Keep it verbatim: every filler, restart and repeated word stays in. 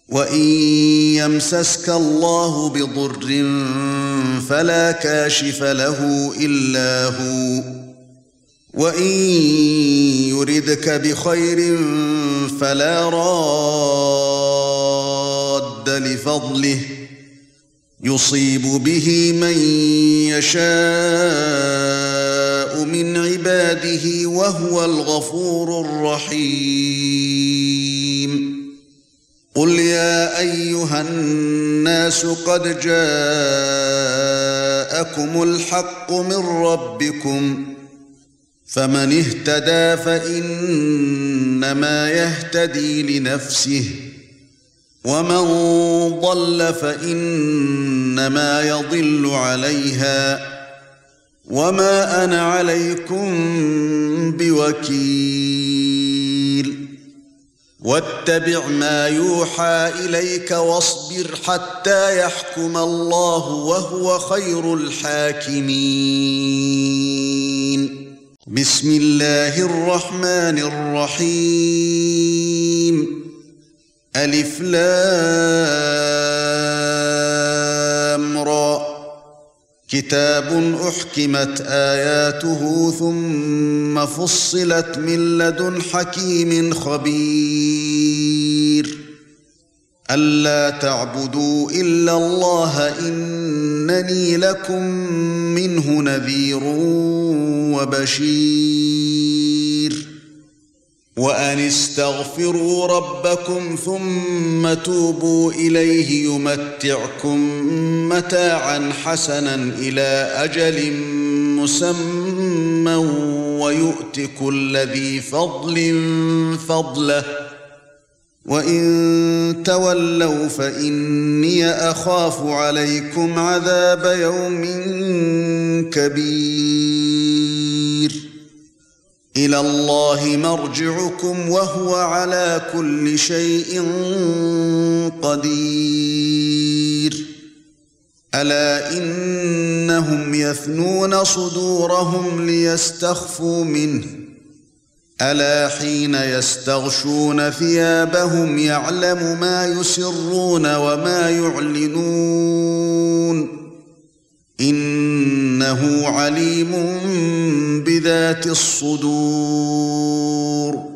وَإِن يَمْسَسْكَ اللَّهُ بِضُرٍّ فَلَا كَاشِفَ لَهُ إِلَّا هُوَ وَإِن يُرِدْكَ بِخَيْرٍ فَلَا رَادَّ لِفَضْلِهِ يُصِيبُ بِهِ مَن يَشَاءُ مِنْ عِبَادِهِ وَهُوَ الْغَفُورُ الرَّحِيمُ قُلْ يَا أَيُّهَا النَّاسُ قَدْ جَاءَكُمُ الْحَقُّ مِنْ رَبِّكُمْ فَمَنِ اهْتَدَى فَإِنَّمَا يَهْتَدِي لِنَفْسِهِ وَمَنْ ضَلَّ فَإِنَّمَا يَضِلُّ عَلَيْهَا وَمَا أَنَا عَلَيْكُمْ بِوَكِيلٍ وَاتَّبِعْ مَا يُوحَى إِلَيْكَ وَاصْبِرْ حَتَّى يَحْكُمَ اللَّهُ وَهُوَ خَيْرُ الْحَاكِمِينَ بسم الله الرحمن الرحيم ألف لام را كتاب أحكمت آياته ثم فصلت من لدن حكيم خبير ألا تعبدوا إلا الله إنني لكم منه نذير وبشير وأن استغفروا ربكم ثم توبوا إليه يمتعكم متاعا حسنا إلى أجل مسمى ويؤت كل ذي فضل فضله وَإِن تَوَلَّوْا فَإِنِّي أَخَافُ عَلَيْكُمْ عَذَابَ يَوْمٍ كَبِيرٍ إِلَى اللَّهِ مَرْجِعُكُمْ وَهُوَ عَلَى كُلِّ شَيْءٍ قَدِيرٌ أَلَا إِنَّهُمْ يَثْنُونَ صُدُورَهُمْ لِيَسْتَخْفُوا مِنْهُ ألا حين يستغشون ثيابهم يعلم ما يسرون وما يعلنون إنه عليم بذات الصدور